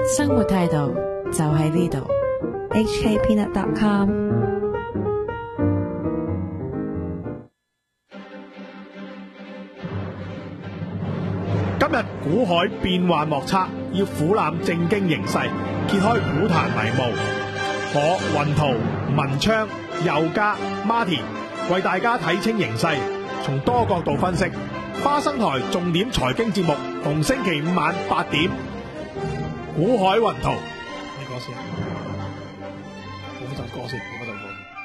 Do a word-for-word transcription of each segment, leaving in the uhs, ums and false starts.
生活態度就喺呢度。H K peanut dot com。 今日股海變幻莫測，要俯瞰正經形勢，揭開股壇迷霧。我雲圖、文昌、佑嘉、Martin 為大家睇清形勢，從多角度分析。花生台重點財經節目，逢星期五晚八點。股海雲圖，你講先，講嗰陣歌先，講嗰陣歌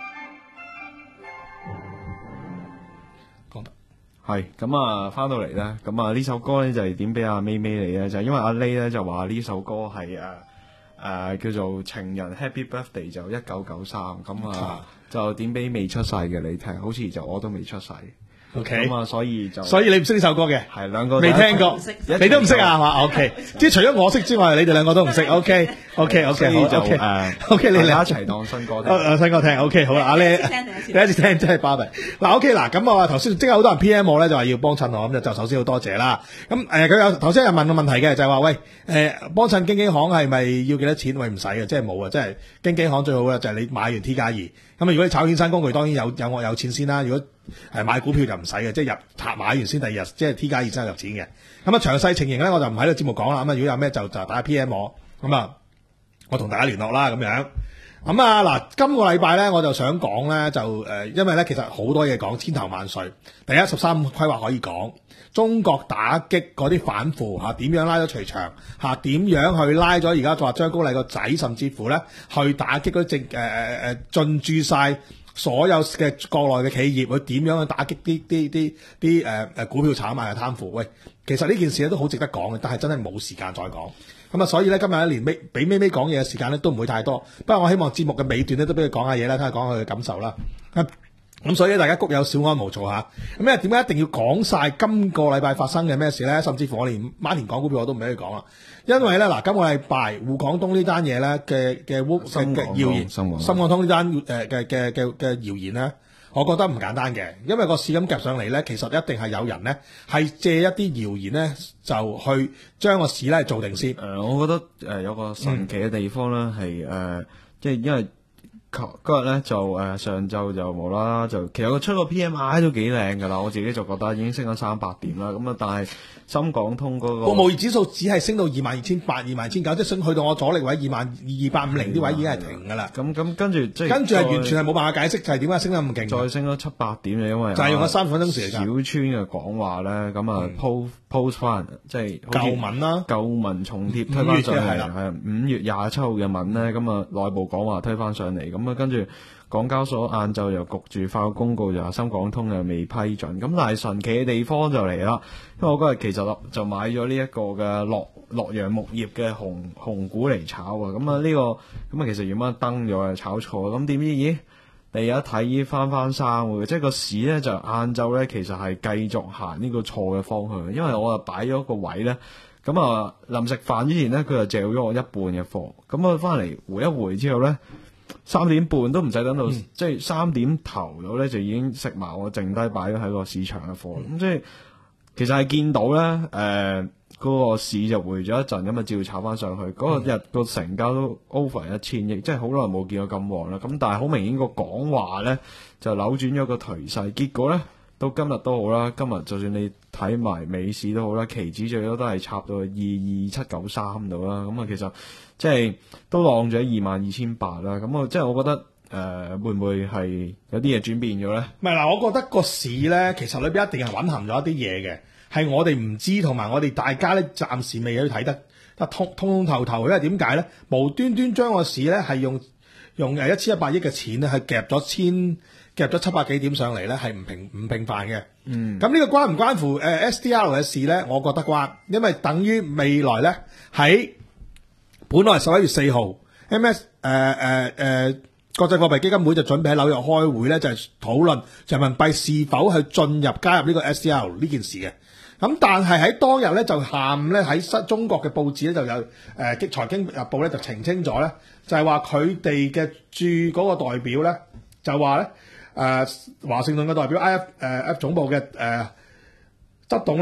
先。講得係咁啊，翻到嚟咧，咁啊呢首歌咧就係點俾阿咪咪你咧，就係因為阿 Lay 咧就話呢首歌係誒誒叫做情人 Happy Birthday 就一九九三，咁啊就點俾未出世嘅你聽，好似就我都未出世。 OK， 咁啊，所以就所以你唔識呢首歌嘅， 係兩個未聽過，你都唔識啊，係嘛 ？OK，即係除咗我識之外，你哋兩個都唔識。OK，OK，OK，好就 OK， 誒 OK，你哋一齊當新歌聽。 誒新歌聽 OK，好啦，阿你第一次聽真係巴閉。嗱 OK 嗱，咁我頭先即係好多人 P M 我咧，就話要幫襯我，咁就就首先好多謝啦。咁誒佢有頭先有問個問題嘅，就係話喂誒幫襯經紀行係咪要幾多錢？喂唔使嘅，即係冇啊，即係經紀行最好嘅就係你買完 T 加二。咁如果你炒衍生工具，當然有有我有錢先啦。如果係買股票就唔使嘅，即係入買完先，第二日即係 T 加二先入錢嘅。咁啊詳細情形咧，我就唔喺呢個節目講啦。咁啊如果有咩就就打 P M 我，咁啊我同大家聯絡啦咁樣。咁啊嗱，今個禮拜咧我就想講咧就誒、呃，因為咧其實好多嘢講，千頭萬緒。第一十三規劃可以講，中國打擊嗰啲反腐嚇點樣拉咗徐翔嚇，點樣去拉咗而家話張高麗個仔，甚至乎咧去打擊嗰啲政誒誒誒進駐晒所有嘅國內嘅企業，佢點樣去打擊啲啲啲啲誒誒股票炒賣嘅貪腐？喂，其實呢件事咧都好值得講嘅，但係真係冇時間再講。咁啊，所以咧今日一連尾俾咪咪講嘢嘅時間咧都唔會太多。不過我希望節目嘅尾段咧都俾佢講下嘢啦，睇下講下佢嘅感受啦。咁所以大家谷有小安無躁嚇。咁因為點解一定要講晒今個禮拜發生嘅咩事咧？甚至乎我連Martin講股票我都唔俾佢講啦。因為咧嗱，今個禮拜滬港通呢單嘢咧嘅嘅烏嘅謠言，深港通呢單誒嘅嘅嘅嘅謠言咧，我覺得唔簡單嘅。因為個市咁夾上嚟咧，其實一定係有人咧係借一啲謠言咧就去將個市咧做定先。 誒、呃，我覺得誒、呃、有個神奇嘅地方咧係誒，即係因為嗰日咧就誒、呃、上晝就無啦啦就其實佢出個 P M I 都幾靚㗎啦，我自己就覺得已經升咗三百點啦。咁啊，但係深港通嗰、那個服務業指數只係升到二萬二千八、二萬二千九，即係升去到我阻力位二萬二八五零啲位已經係停㗎啦。 咁咁跟住即係跟住係完全係冇辦法解釋，就係點解升得咁勁？ 再升咗七百點嘅，因為就係用咗三分鐘時間。 小川嘅講話咧，咁啊 post post 翻即係舊文啦， 舊文重貼推翻上嚟，係五月廿七號嘅文咧，咁啊內部講話推翻上嚟，咁啊跟住。港交所晏晝又焗住發個公告，就話深港通又未批准。咁但係神奇嘅地方就嚟啦，因為我嗰日其實就買咗呢一個嘅洛洛陽木業嘅紅紅股嚟炒啊。咁啊呢個咁啊其實原本登咗啊炒錯，咁點知咦第日一睇翻翻生喎，即係個市咧就晏晝咧其實係繼續行呢個錯嘅方向，因為我啊擺咗個位咧，咁啊臨食飯之前咧佢就借咗我一半嘅貨，咁啊翻嚟回一回之後咧。三點半都唔使等到，嗯、即係三點頭到咧就已經食埋我剩低擺咗喺個市場嘅貨，咁、嗯、即係其實係見到咧，誒、呃、嗰、那個市就回咗一陣，咁啊照炒翻上去，嗰、嗯、個日個成交都 over 一千億，即係好耐冇見過咁旺啦。咁但係好明顯個講話咧就扭轉咗個頹勢，結果咧到今日都好啦，今日就算你睇埋美市都好啦，期指最多都係插到二二七九三度啦，咁啊其實。即係都浪咗二萬二千八啦，咁我即係我覺得誒、呃、會唔會係有啲嘢轉變咗咧？ 唔係嗱，我覺得個市咧其實裏邊一定係蘊含咗一啲嘢嘅，係我哋唔知，同埋我哋大家咧暫時未去睇得得通通透透。因為點解咧？無端端將個市咧係用用誒一千一百億嘅錢咧係夾咗千夾咗七百幾點上嚟咧，係唔平唔平凡嘅。嗯，咁呢個關唔關乎誒 S D R 嘅事咧？我覺得關，因為等於未來咧喺。本來十一月四號 ，M S 誒誒誒國際貨幣基金會就準備喺紐約開會咧，就係、是、討論人民幣是否去進入加入呢個 S D R 呢件事嘅。咁但係喺當日咧就下午咧喺中國嘅報紙咧就有誒財、呃、經日報咧就澄清咗咧，就係話佢哋嘅駐嗰個代表咧就話咧誒華盛頓嘅代表 I F 誒、呃、F 總部嘅誒執董咧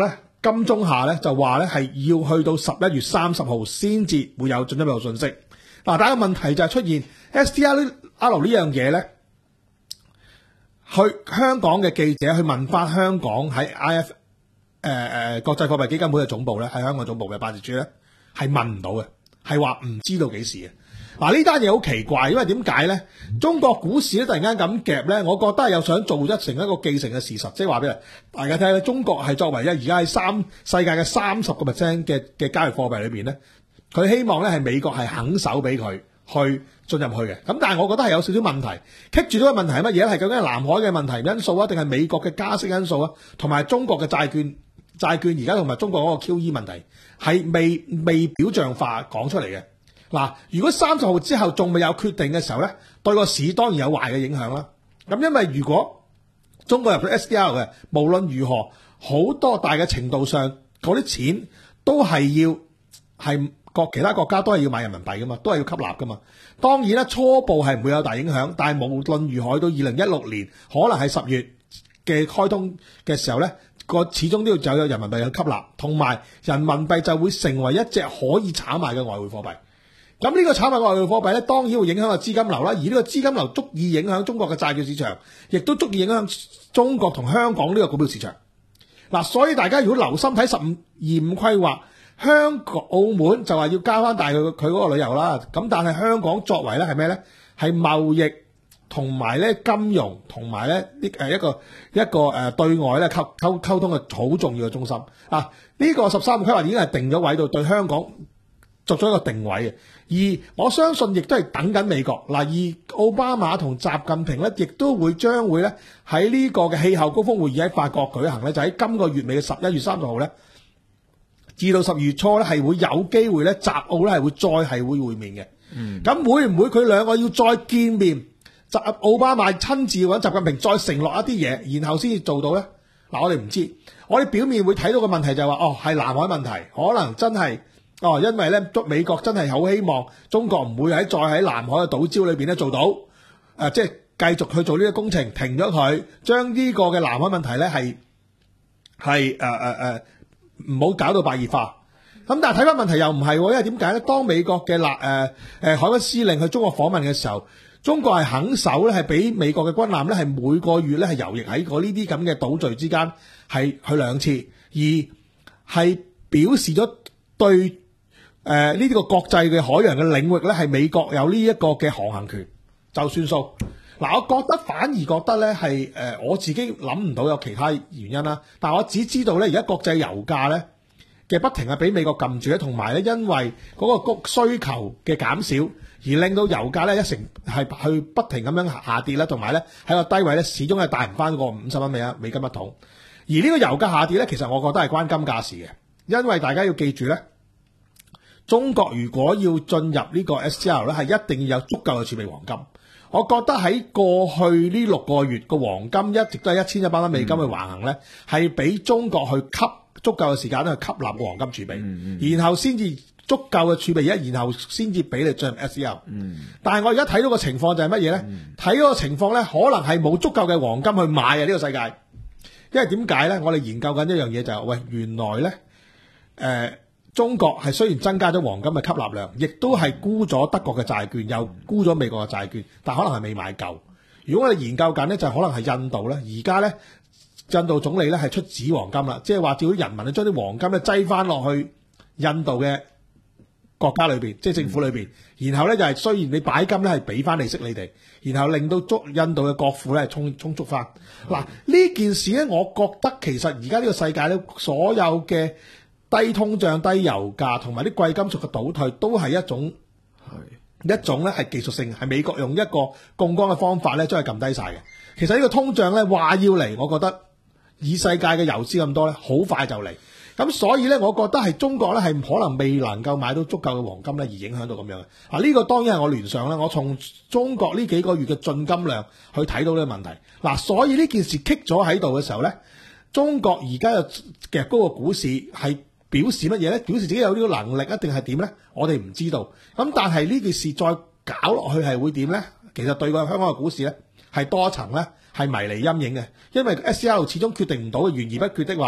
金鐘下咧就話咧係要去到十一月三十號先至會有進一步信息。嗱，但係個問題就係出現 S D R 呢樣嘢咧，去香港嘅記者去問翻香港喺 I F 誒、呃、誒國際貨幣基金會嘅總部咧，喺香港總部嘅辦事處咧係問唔到嘅，係話唔知道幾時嘅。嗱，呢單嘢好奇怪，因為點解咧？中國股市咧突然間咁夾咧，我覺得係有想做一成一個既成嘅事實，即係話俾大家睇咧，中國係作為咧而家喺三世界嘅三十個 percent 嘅嘅交易貨幣裏邊咧，佢希望咧係美國係肯手俾佢去進入去嘅。咁但係我覺得係有少少問題，棘住咗個問題係乜嘢咧？係究竟係南海嘅問題因素啊，定係美國嘅加息因素啊，同埋中國嘅債券債券而家同埋中國嗰個 Q E 問題係未未表象化講出嚟嘅。嗱，如果三十號之後仲未有決定嘅時候咧，對個市當然有壞嘅影響啦。咁因為如果中國入咗 S D R 嘅，無論如何，好多大嘅程度上嗰啲錢都係要係國其他國家都係要買人民幣噶嘛，都係要吸納噶嘛。當然啦，初步係唔會有大影響，但係無論如何，到二零一六年可能係十月嘅開通嘅時候咧，個始終都要有人民幣去吸納，同埋人民幣就會成為一隻可以炒賣嘅外匯貨幣。咁呢個炒賣外匯貨幣咧，當然會影響個資金流啦。而呢個資金流足以影響中國嘅債券市場，亦都足以影響中國同香港呢個股票市場。嗱，所以大家如果留心睇十五二五規劃，香港澳門就話要加翻大佢佢嗰個旅遊啦。咁但係香港作為咧係咩咧？係貿易同埋咧金融同埋咧呢誒一個一個誒對外咧溝溝溝通嘅好重要嘅中心。啊，呢個十三五規劃已經係定咗位度對香港作咗一個定位嘅，而我相信亦都係等緊美國嗱，而奧巴馬同習近平咧，亦都會將會咧喺呢個嘅氣候高峰會議喺法國舉行咧，就喺今個月尾嘅十一月三十號咧，至到十二月初咧係會有機會咧，習奧咧係會再係會會面嘅。嗯，咁會唔會佢兩個要再見面？習奧巴馬親自揾習近平再承諾一啲嘢，然後先至做到咧？嗱，我哋唔知，我哋表面會睇到嘅問題就係話，哦係南海問題，可能真係。哦，因為咧，美國真係好希望中國唔會喺再喺南海嘅島礁裏邊咧做到，誒、呃，即係繼續去做呢個工程，停咗佢，將呢個嘅南海問題咧係係誒誒誒唔好搞到白熱化。咁但係睇翻問題又唔係，因為點解咧？當美國嘅立誒誒海軍司令去中國訪問嘅時候，中國係肯守咧，係俾美國嘅軍艦咧係每個月咧係游弋喺嗰呢啲咁嘅島嶼之間係去兩次，而係表示咗對。誒呢啲個國際嘅海洋嘅領域咧，係美國有呢一個嘅航行權，就算數。嗱，我覺得反而覺得咧係誒我自己諗唔到有其他原因啦。但係我只知道咧，而家國際油價咧嘅不停係俾美國撳住咧，同埋咧因為嗰個需求嘅減少，而令到油價咧一成係去不停咁樣下跌啦，同埋咧喺個低位咧始終係帶唔翻個五十蚊美啊美金一桶。而呢個油價下跌咧，其實我覺得係關金價事嘅，因為大家要記住咧。中國如果要進入呢個 S D R 咧，係一定要有足夠嘅儲備黃金。我覺得喺過去呢六個月個黃金一直都係一千一百蚊美金去橫行咧，係俾、嗯、中國去吸足夠嘅時間咧去吸納個黃金儲備，嗯嗯、然後先至足夠嘅儲備一，然後先至俾你進入 S D R。嗯、但係我而家睇到個情況就係乜嘢咧？睇到個情況咧，可能係冇足夠嘅黃金去買啊！呢、這個世界，因為點解咧？我哋研究緊一樣嘢就係、是，喂，原來咧，誒、呃。中國係雖然增加咗黃金嘅吸納量，亦都係沽咗德國嘅債券，又沽咗美國嘅債券，但可能係未買夠。如果我哋研究緊呢，就可能係印度咧，而家咧印度總理咧係出紙黃金啦，即係話叫啲人民咧將啲黃金咧擠翻落去印度嘅國家裏邊，即係政府裏邊，然後咧就係雖然你擺金咧係俾翻利息你哋，然後令到足印度嘅國庫咧係充充足翻。嗱，呢件事咧，我覺得其實而家呢個世界咧，所有嘅低通脹、低油價同埋啲貴金屬嘅倒退，都係一種係一種咧係技術性，係美國用一個槓桿嘅方法咧，將佢撳低晒嘅。其實呢個通脹咧話要嚟，我覺得以世界嘅油資咁多咧，好快就嚟。咁所以咧，我覺得係中國咧係可能未能夠買到足夠嘅黃金咧，而影響到咁樣嘅。啊，呢個當然係我聯想啦。我從中國呢幾個月嘅進金量去睇到呢個問題。嗱，所以呢件事棘咗喺度嘅時候咧，中國而家嘅夾高個股市係表示乜嘢咧？表示自己有呢個能力一定係點咧？我哋唔知道。咁但係呢件事再搞落去係會點咧？其實對個香港嘅股市咧係多層咧係迷離陰影嘅，因為 S D R 始終決定唔到嘅，懸而不決的話，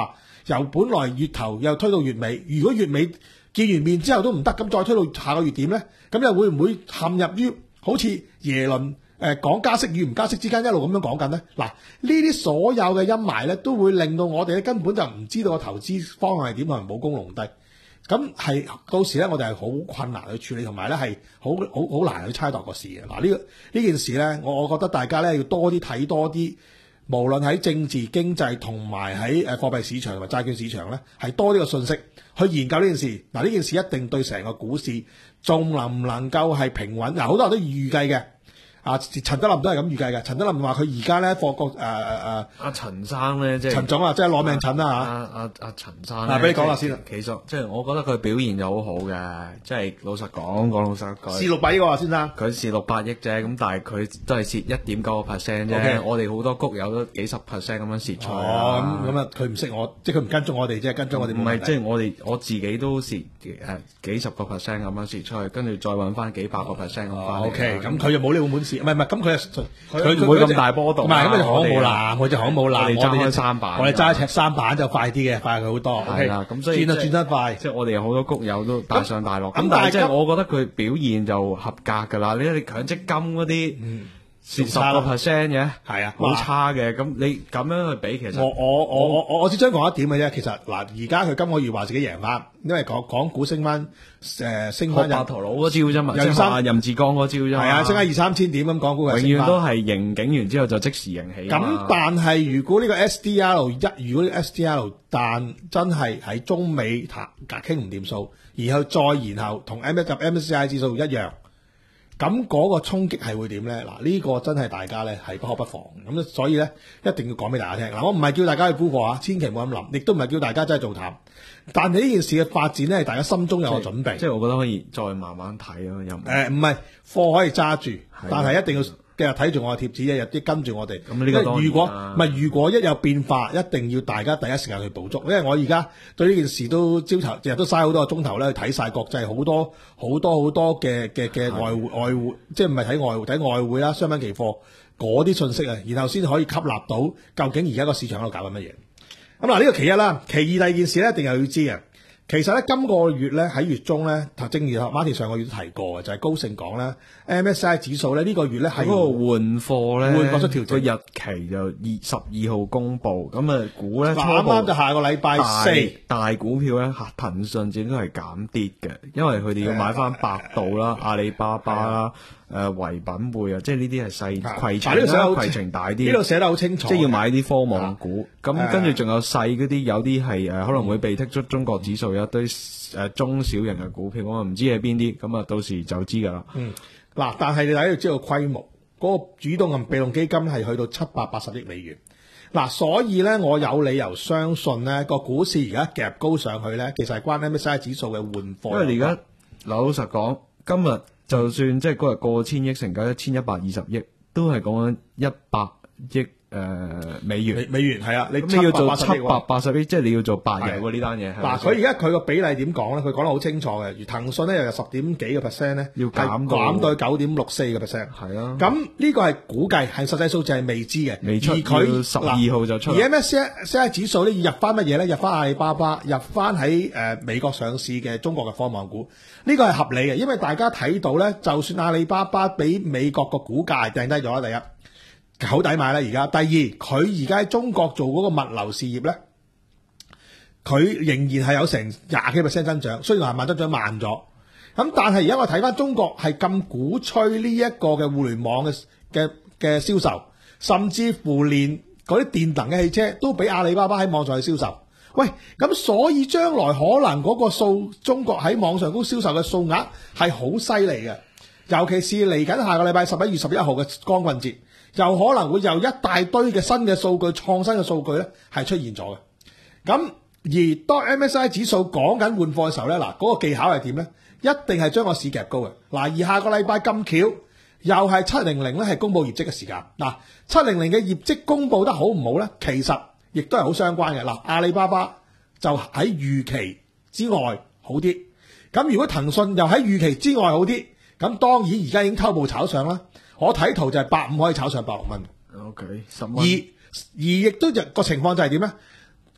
由本來月頭又推到月尾，如果月尾見完面之後都唔得，咁再推到下個月點呢？咁又會唔會陷入於好似耶倫誒講加息與唔加息之間一路咁樣講緊呢？嗱，呢啲所有嘅陰霾呢，都會令到我哋咧根本就唔知道個投資方向係點，同埋冇功弄低。咁係到時咧，我哋係好困難去處理，同埋咧係好好好難去猜度個事嘅。嗱，呢個呢件事咧，我我覺得大家咧要多啲睇多啲，無論喺政治經濟同埋喺誒貨幣市場同埋債券市場咧，係多啲個信息去研究呢件事。嗱，呢件事一定對成個股市仲能唔能夠係平穩？嗱，好多人都預計嘅。啊，陳德霖都係咁預計嘅。陳德霖話佢而家咧貨國誒誒誒， 阿陳生咧即係陳總啊，即係攞命陳啦嚇。 阿阿阿陳生啊，俾你講下先啦。 其實即係我覺得佢表現就好好嘅，即係老實講，講老實一句。 蝕六百億喎，先生。佢蝕六百億啫，咁但係佢都係蝕一點九個 percent 啫。Okay. 我哋好多谷友都幾十 percent 咁樣蝕出嚟。 哦，咁咁啊，佢唔識我，即係佢唔跟蹤我哋啫，跟蹤我哋。唔係， 即係我哋我自己都蝕誒幾十個 percent 咁樣蝕出去，跟住再揾翻幾百個 percent 咁翻嚟。 O K，咁佢又冇呢個本事，唔係唔係，咁佢佢唔會咁大波動。 唔係，咁佢航冇藍，佢隻航冇藍， 我哋揸三板， 我哋揸尺三板就快啲嘅，快佢好多。 係啦，咁所以轉就轉得快。 即係我哋有好多谷友都大上大落。咁但係即係我覺得佢表現就合格㗎啦。你睇你強積金嗰啲。嗯蝕十個 percent 嘅，係啊，好差嘅。咁你咁樣去比，其實我我我我我我只想講一點嘅啫。其實嗱，而家佢今個月話自己贏翻，因為港港股升翻，誒、呃、升翻白頭佬嗰招啫嘛，即係任志剛嗰招啫嘛。 係啊，升翻二三千點咁，港股係永遠都係盈警完之後就即時盈起。 咁但係如果呢個 S D L 一，如果呢個 S D L 但真係喺中美談傾唔掂數，然後再然後同 M 一及 M S C I 指數一樣。咁嗰個衝擊係會點咧？嗱，呢個真係大家咧係不可不防。咁所以咧一定要講俾大家聽。嗱，我唔係叫大家去沽貨啊，千祈唔好咁諗，亦都唔係叫大家真係做淡。但係呢件事嘅發展咧，係大家心中有個準備。 即係我覺得可以再慢慢睇咯，又唔誒唔係貨可以揸住，但係一定要繼續睇住我嘅貼紙，一日啲跟住我哋。 咁呢個當然啦。 如果唔係，如果一有變化，一定要大家第一時間去捕捉。因為我而家對呢件事都朝頭日日都嘥好多個鐘頭咧，去睇晒國際好多好多好多嘅嘅嘅外匯外匯，即係唔係睇外匯睇外匯啦，商品期貨嗰啲信息啊，然後先可以吸納到究竟而家個市場喺度搞緊乜嘢。咁嗱，呢個其一啦，其二第二件事咧，一定係要知嘅。其實咧，今個月咧喺月中咧，正如 Martin 上個月都提過嘅，就係、是、高盛講咧 M S C I 指數咧呢、這個月咧係嗰個換貨咧， 換貨出調整個日期就二十二號公佈，咁啊股咧啱啱就下個禮拜四大股票咧，騰訊應該係減跌嘅，因為佢哋要買翻百度啦、阿里巴巴啦。誒唯品會啊，即係呢啲係細攜程啦，攜程大啲。 呢度寫得好清楚， 即係要買啲科網股。咁跟住仲有細嗰啲，有啲係誒可能會被剔出中國指數，有一堆誒中小型嘅股票，我唔知係邊啲。咁啊，到時就知㗎啦。 嗯，嗱，但係你睇要知道規模，嗰、那個主動同被動基金係去到七百八十億美元。嗱，所以咧，我有理由相信咧，個股市而家夾高上去咧，其實係關 M S C I 指數嘅換貨。 因為你而家老實講，今日。就算即係嗰日過千億，成交一千一百二十億，都係講緊一百億誒美元。 美元係啊，你你要做七百八十億，即係你要做八日喎呢單嘢。 嗱，佢而家佢個比例點講咧？佢講得好清楚嘅。而騰訊咧又有十點幾個 percent 咧， 要減減到九點六四個 percent。 係啊。 咁呢個係估計，係實際數字係未知嘅。 未出。而佢十二號就出。 而 M S C I 指數咧要入翻乜嘢咧？入翻阿里巴巴，入翻喺誒美國上市嘅中國嘅科網股。呢個係合理嘅，因為大家睇到咧，就算阿里巴巴俾美國個股價掟低咗啦，第一好抵買啦而家。第二，佢而家喺中國做嗰個物流事業咧，佢仍然係有成廿幾 percent 增長，雖然係慢增長慢咗。咁但係而家我睇翻中國係咁鼓吹呢一個嘅互聯網嘅嘅嘅銷售，甚至乎連嗰啲電能嘅汽車都俾阿里巴巴喺網上去銷售。喂，咁所以將來可能嗰個數中國喺網上高銷售嘅數額係好犀利嘅，尤其是嚟緊下個禮拜十一月十一號嘅光棍節，又可能會有一大堆嘅新嘅數據、創新嘅數據咧係出現咗嘅。咁而當 M S C I 指數講緊換貨嘅時候咧，嗱、那、嗰個技巧係點咧？一定係將個市夾高嘅。嗱，而下個禮拜咁巧，又係七零零咧係公佈業績嘅時間。嗱，七零零嘅業績公佈得好唔好咧？其實亦都係好相關嘅。嗱，阿里巴巴就喺預期之外好啲，咁如果騰訊又喺預期之外好啲，咁當然而家已經偷步炒上啦。我睇圖就係百五可以炒上百六蚊。 O K，十蚊。 而而亦都個情況就係點咧？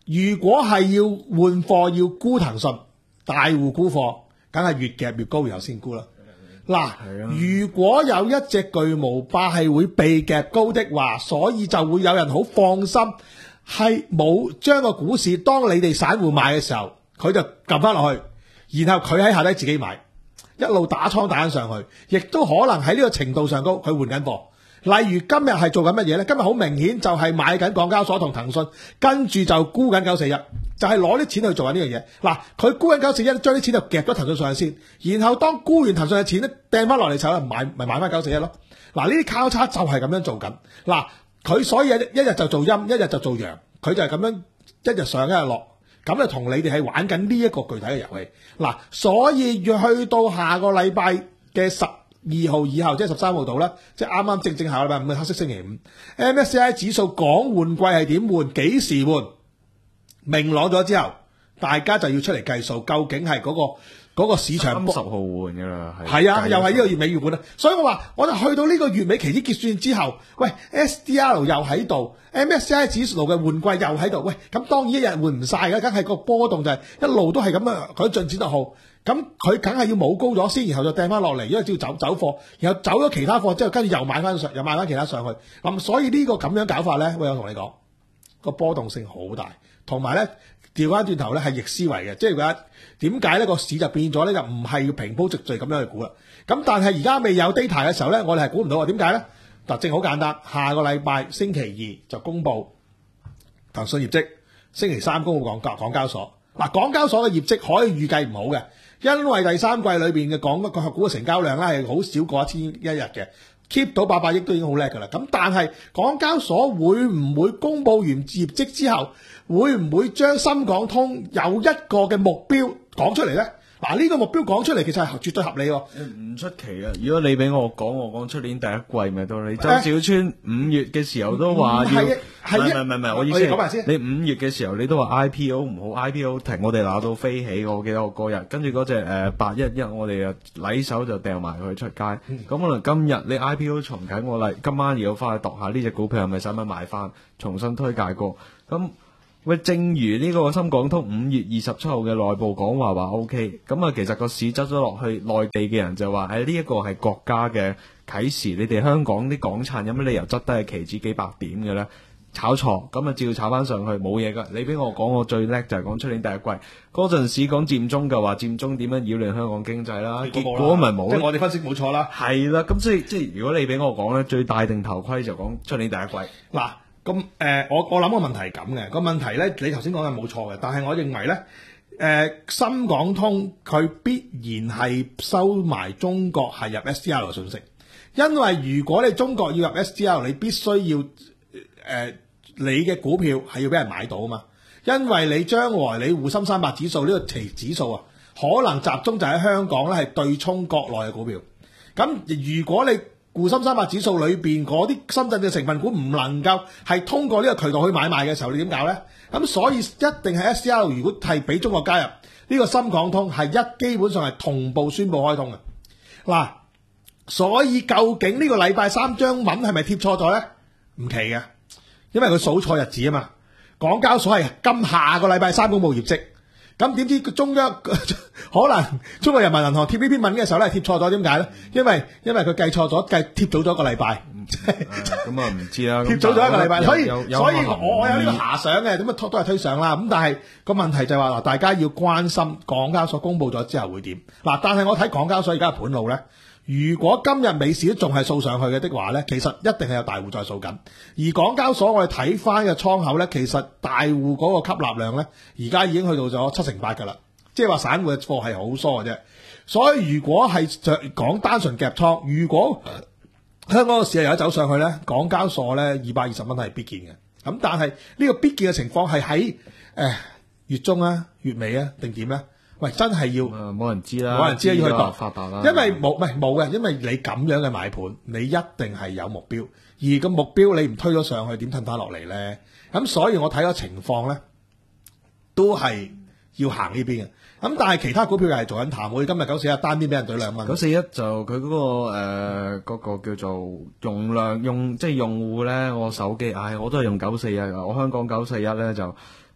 如果係要換貨要沽騰訊，大戶沽貨，梗係越夾越高，然後先沽啦。嗱，如果有一隻巨無霸係會被夾高的話，所以就會有人好放心，係冇將個股市當你哋散戶買嘅時候，佢就撳翻落去，然後佢喺下低自己買，一路打倉打緊上去，亦都可能喺呢個程度上高，佢換緊貨。例如今日係做緊乜嘢呢？今日好明顯就係買緊港交所同騰訊，跟住就沽緊九四一，就係攞啲錢去做緊呢樣嘢。嗱，佢沽緊九四一，將啲錢就夾咗騰訊上去先，然後當沽完騰訊嘅錢咧，掟翻落嚟手，買咪買翻九四一咯。嗱，呢啲交叉就係咁樣做緊。嗱，佢所以一日就做陰，一日就做陽，佢就係咁樣一日上一日落，咁就同你哋係玩緊呢一個具體嘅遊戲。嗱，所以要去到下個禮拜嘅十二號以後，即係十三號度啦，即係啱啱正正下禮拜五嘅黑色星期五 ，M S C I 指數講換季係點換，幾時換，明朗咗之後，大家就要出嚟計數，究竟係嗰、嗰個、嗰個市場三十號換噶啦， 係啊，又係呢個月尾月換啦。所以我話，我哋去到呢個月尾期指結算之後，喂 S D R 又喺度 ，M S C I 指數嘅換季又喺度，喂，咁當然一日換唔晒嘅，梗係個波動就係一路都係咁啊，佢進展得好。咁佢梗係要冇高咗先，然後就掟翻落嚟，因為只要走走貨，然後走咗其他貨之後，跟住又買翻上，又買翻其他上去。咁所以呢個咁樣搞法咧，喂，我同你講，個波動性好大，同埋咧調翻轉頭咧係逆思維嘅，即係話點解呢個市就變咗咧，就唔係要平鋪直敍咁樣去估啦。咁但係而家未有 data 嘅時候咧，我哋係估唔到啊。點解咧？嗱，正好簡單，下個禮拜星期二就公布騰訊業績，星期三公布港交港交所。嗱，港交所嘅業績可以預計唔好嘅。因為第三季裏邊嘅港個股嘅成交量咧係好少過一千一日嘅 ，keep 到八百億都已經好叻噶啦。咁但係港交所會唔會公布完業績之後，會唔會將深港通有一個嘅目標講出嚟咧？嗱，呢個目標講出嚟其實係絕對合理喎。 唔出奇啊！如果你俾我講，我講出年第一季咪到你周小川五月嘅時候都話要，唔係唔係唔係，我意思係你五月嘅時候你都話 I P O 唔好 ，I P O 停，我哋鬧到飛起。我記得我嗰日跟住嗰隻誒八一一，我哋啊禮手就掟埋佢出街。咁、嗯、可能今日你 I P O 重緊，我嚟今晚要翻去度下呢隻股票係咪使唔使買翻，重新推介過咁。喂，正如呢個深港通五月二十七號嘅內部講話話 O K， 咁啊其實個市執咗落去，內地嘅人就話喺呢一個係國家嘅啟示，你哋香港啲港產有乜理由執低係期指幾百點嘅咧？炒錯，咁啊照炒翻上去冇嘢噶。你俾我講，我最叻就係講出年第一季嗰陣時講佔中嘅話，佔中點樣擾亂香港經濟啦？結果咪冇， 即係我哋分析冇錯啦。 係啦，咁所以即係如果你俾我講咧，最戴定頭盔就講出年第一季嗱。咁誒、呃，我我諗個問題係咁嘅，個問題咧，你頭先講嘅冇錯嘅，但係我認為咧，誒、呃、深港通佢必然係收埋中國係入 S D R 嘅信息，因為如果你中國要入 S D R， 你必須要誒、呃、你嘅股票係要俾人買到啊嘛，因為你將來你滬深三百指數呢個期指數啊，可能集中就喺香港咧係對沖國內嘅股票，咁如果你滬深三百指數裏邊嗰啲深圳嘅成分股唔能夠係通過呢個渠道去買賣嘅時候，你點搞呢？咁所以一定係 S D R， 如果係俾中國加入呢、這個深港通，係一基本上係同步宣布開通嘅。嗱，所以究竟呢個禮拜三張文係咪貼錯咗呢？唔奇嘅，因為佢數錯日子啊嘛。港交所係今下個禮拜三公布業績。咁點知中央可能中國人民銀行貼呢篇文嘅時候咧貼錯咗，點解咧？因為因為佢計錯咗，計貼早咗一個禮拜。 咁啊唔知啦， 貼早咗一個禮拜，所以所以我我有呢個遐想嘅，咁啊都係推上啦。咁但係個問題就係話嗱，大家要關心港交所公佈咗之後會點嗱？但係我睇港交所而家嘅盤路咧。如果今日美市都仲係掃上去嘅的話呢，其實一定係有大戶在掃緊。而港交所我哋睇翻嘅倉口呢，其實大戶嗰個吸納量呢，而家已經去到咗七成八噶啦。即係話散戶嘅貨係好疏嘅啫。所以如果係講單純夾倉，如果香港嘅市係有得走上去呢，港交所呢二百二十蚊係必見嘅。咁但係呢個必見嘅情況係喺誒月中啊、月尾啊定點呢？喂，真係要冇、呃、人知啦， 冇人知要去度發達啦， 因為冇唔係冇嘅，因為你咁樣嘅買盤，你一定係有目標，而個目標你唔推咗上去，點褪翻落嚟咧？咁所以我睇個情況咧，都係要行呢邊嘅。咁但係其他股票又係做緊淡，我哋今日九四一單邊俾人懟兩蚊。 九四一就佢嗰、嗰個誒嗰、呃嗰個叫做容量用即係用戶咧，我手機唉、哎、我都係用九四一噶，我香港九四一咧就。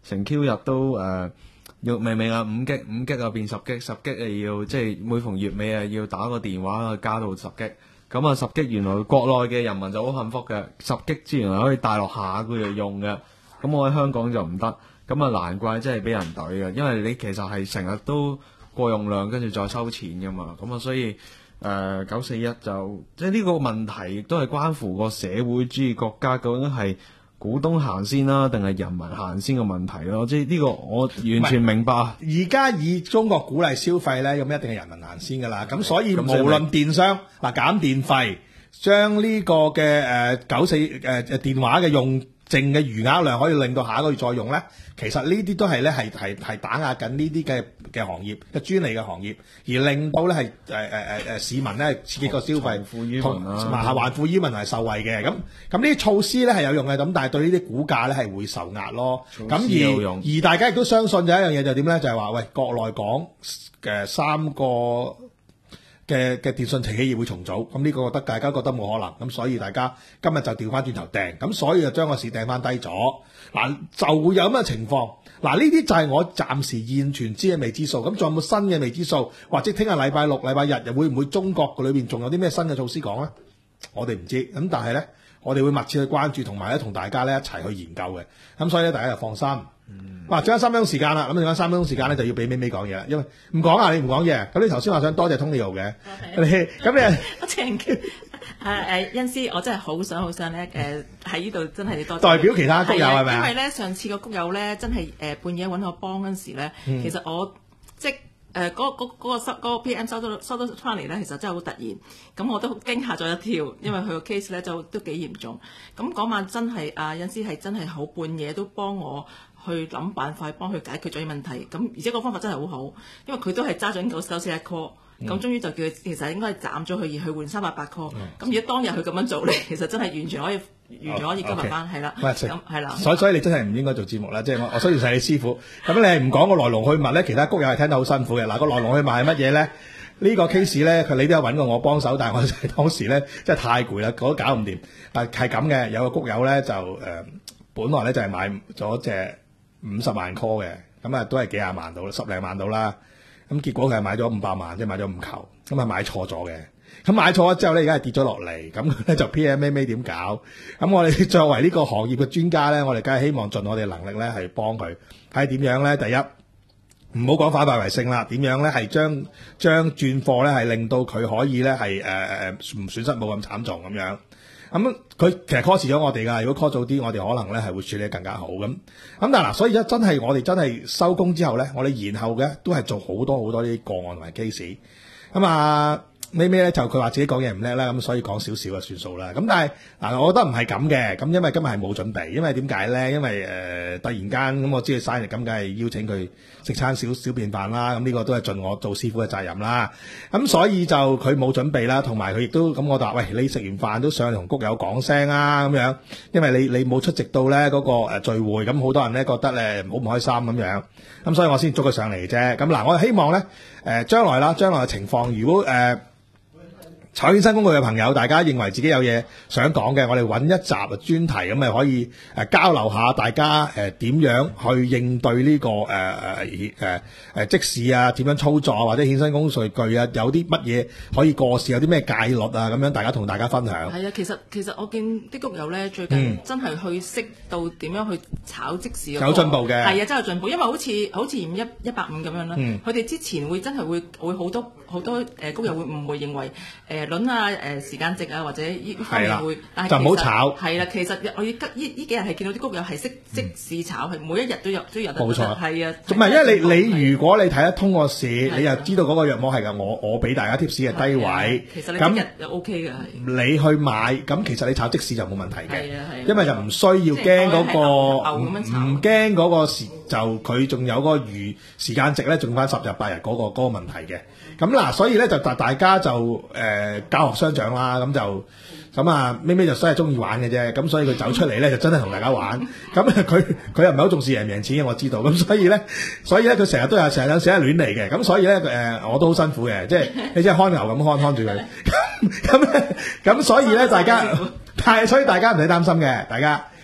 成 Q 日都誒。呃要明明啊五 G 五 G 啊變十 G 十 G 啊要即係每逢月尾啊要打個電話加到十 G， 咁啊十 G 原來國內嘅人民就好幸福嘅，十 G 資源係可以帶落下個月用嘅，咁我喺香港就唔得，咁啊難怪真係俾人懟嘅，因為你其實係成日都過用量跟住再收錢噶嘛，咁啊所以誒九四一就即係呢個問題亦都係關乎個社會主義國家究竟係股東行先啦，定係人民行先嘅問題咯，即係呢個我完全明白。 而家以中國鼓勵消費咧，咁一定係人民行先噶啦。咁所以無論電商嗱減電費，將呢個嘅誒九四誒誒電話嘅用剩嘅餘額量可以令到下一個月再用咧，其實呢啲都係咧係係係打壓緊呢啲嘅嘅行業嘅專利嘅行業，而令到咧係誒誒誒誒市民咧刺激個消費，同埋還富於民係受惠嘅。咁咁呢啲措施咧係有用嘅，咁但係對呢啲股價咧係會受壓咯。咁而而大家亦都相信有一樣嘢就係點咧，就係話喂，國內講嘅三個嘅嘅電信企業會重組，咁呢個覺得大家覺得冇可能，咁所以大家今日就調翻轉頭掟，咁所以就將個市掟翻低咗。嗱，就會有咁嘅情況。嗱，呢啲就係我暫時現存知嘅未知數。咁仲有冇新嘅未知數？或者聽日禮拜六、禮拜日又會唔會中國裏邊仲有啲咩新嘅措施講咧？我哋唔知。咁但係咧，我哋會密切去關注，同埋咧同大家咧一齊去研究嘅。咁所以咧，大家就放心。嗯。哇！剩翻三分鐘時間啦，咁剩翻三分鐘時間咧就要俾美美講嘢啦，因為唔講啊，你唔講嘢。咁你頭先話想多謝 Tonio 嘅，你咁你我請誒誒恩師，我真係好想好想咧誒喺呢度真係你多謝代表其他谷友係咪啊？ 因為咧上次個谷友咧真係誒半夜揾我幫嗰陣時咧，其實我即係誒嗰嗰嗰個收嗰個 P M 收到收到翻嚟咧，其實真係好突然，咁我都驚嚇咗一跳，因為佢個 case 咧就都幾嚴重。咁嗰晚真係啊恩師係真係好半夜都幫我去諗辦法幫佢解決咗啲問題，咁而且個方法真係好好，因為佢都係揸咗九九四一 call，咁終於就叫佢其實應該係斬咗佢而去換三百八 call，咁如果當日佢咁樣做咧，其實真係完全可以完全可以今日翻係啦，咁係啦， 所以所以你真係唔應該做節目啦，即係我我需要晒你師傅，咁你係唔講個來龍去脈咧，其他谷友係聽得好辛苦嘅。嗱，個來龍去脈係乜嘢咧？呢個 case 咧，佢你都有揾過我幫手，但係我就係當時咧真係太攰啦，我都搞唔掂。但係咁嘅，有個谷友咧就誒、呃，本來咧就係買咗隻五十萬 call 嘅，咁啊都係幾廿萬到啦，十零萬到啦。咁結果佢係買咗五百萬，即係買咗五球，咁啊買錯咗嘅。咁買錯咗之後咧，而家係跌咗落嚟，咁咧就 P M M A 點搞？咁我哋作為呢個行業嘅專家咧，我哋梗係希望盡我哋能力咧係幫佢睇點樣咧。第一，唔好講反敗為勝啦，點樣咧係將將轉貨咧係令到佢可以咧係誒誒唔損失冇咁慘重咁樣。咁佢、嗯、其實 call 遲咗我哋㗎，如果 call 早啲，我哋可能咧係會處理得更加好咁。咁但係嗱，所以一真係我哋真係收工之後咧，我哋然後嘅都係做好多好多啲個案同埋 case。咁啊，尾尾咧就佢話自己講嘢唔叻啦，咁所以講少少就算數啦。咁但係嗱，我覺得唔係咁嘅。咁因為今日係冇準備，因為點解咧？因為誒、呃、突然間咁，我知佢生日，咁梗係邀請佢食餐小小便飯啦。咁呢個都係盡我做師傅嘅責任啦。咁所以就佢冇準備啦，同埋佢亦都咁，我就話喂，你食完飯都上嚟同谷友講聲啊咁樣，因為你你冇出席到咧嗰個誒聚會，咁好多人咧覺得咧好唔開心咁樣。咁所以我先捉佢上嚟啫。咁嗱，我希望咧誒將來啦，將來嘅情況，如果誒。呃炒衍生工具嘅朋友，大家認為自己有嘢想講嘅，我哋揾一集啊專題咁咪可以誒交流下，大家誒點樣去應對呢個誒誒誒誒即時啊，點樣操作啊，或者衍生工具啊，有啲乜嘢可以過時，有啲咩戒律啊，咁樣大家同大家分享。 係啊，其實其實我見啲谷友咧最近真係去識到點樣去炒即時， 有進步嘅。 係啊，真係進步，因為好似好似一一百五咁樣啦，佢哋之前會真係會會好多好多誒谷友會誤會認為誒輪啊誒時間值啊或者呢方面會，但係就唔好炒。 係啦，其實我依家依依幾日係見到啲谷友係識即時炒，係每一日都有都有得。冇錯，係啊。 唔係，因為你你如果你睇得通個市，你又知道嗰個藥膜係㗎，我我俾大家 tips 係低位， 其實你一日就 O K 嘅。 你去買咁，其實你炒即時就冇問題嘅，因為就唔需要驚嗰個唔驚嗰個時就佢仲有嗰個餘時間值咧，仲翻十日八日嗰個嗰個問題嘅。咁嗱，所以咧就大大家就誒、呃、教學相長啦，咁就咁啊，咪咪就真係中意玩嘅啫，咁所以佢走出嚟咧就真係同大家玩，咁佢佢又唔係好重視贏唔贏錢嘅，我知道，咁所以咧，所以咧佢成日都有成日有時係亂嚟嘅，咁所以咧誒、呃、我都好辛苦嘅，即係你即係看牛咁看看住佢，咁咁咁所以咧大家係，所以大家唔使擔心嘅，大家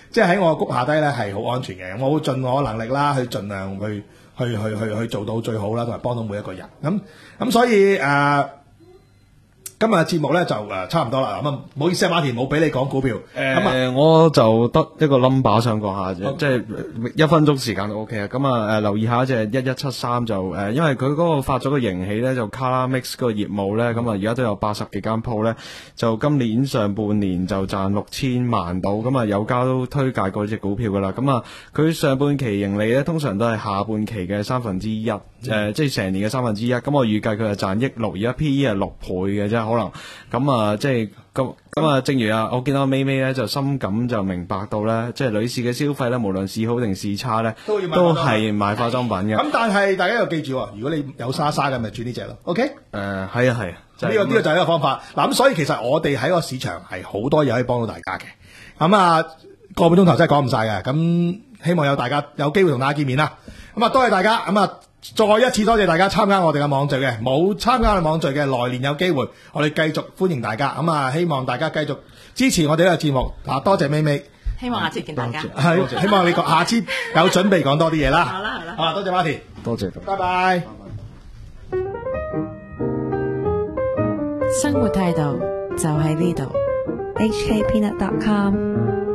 即係喺我谷下低咧係好安全嘅，我會盡我能力啦，去盡量去去去去去做到最好啦，同埋幫到每一個人。咁咁所以誒。呃今日嘅節目咧就誒差唔多啦，咁啊唔好意思啊，馬田冇俾你講股票， 誒、 咁啊、 呃、我就得一個 number 想講下啫， 好即係一分鐘時間都 OK 啊。咁啊誒留意下一隻一一七三就誒、呃，因為佢嗰個發咗個盈喜咧，就 Color Mix 嗰個業務咧，咁啊而家都有八十幾間鋪咧，就今年上半年就賺六千萬到，咁啊有家都推介過隻股票噶啦，咁啊佢上半期盈利咧通常都係下半期嘅三分之一，誒、呃、即係成年嘅三分之一，咁我預計佢係賺億六，而家 P E 係六倍嘅啫。可能咁啊，即係咁咁啊，正如啊，我見到美美咧就深感就明白到咧，即係女士嘅消費咧，無論市好定市差咧， 都要買都係買化妝品嘅。 咁但係大家要記住，如果你有莎莎嘅，咪轉呢隻咯。OK？誒、 呃，係啊係啊， 呢、這個呢、這個就係一個方法。嗱咁，所以其實我哋喺個市場係好多嘢可以幫到大家嘅。咁啊，個半鐘頭真係講唔晒嘅。咁希望有大家有機會同大家見面啦。咁啊，多謝大家。咁啊。再一次多謝大家參加我哋嘅網聚嘅，冇參加嘅網聚嘅來年有機會，我哋繼續歡迎大家。咁啊，希望大家繼續支持我哋呢個節目。嗱，多謝美美， 希望下次見大家。 係，希望你下次有準備講多啲嘢啦。 好啦好啦， 好啦，多謝馬田， 多謝， 拜拜。 生活態度就喺呢度。H K Peanut dot com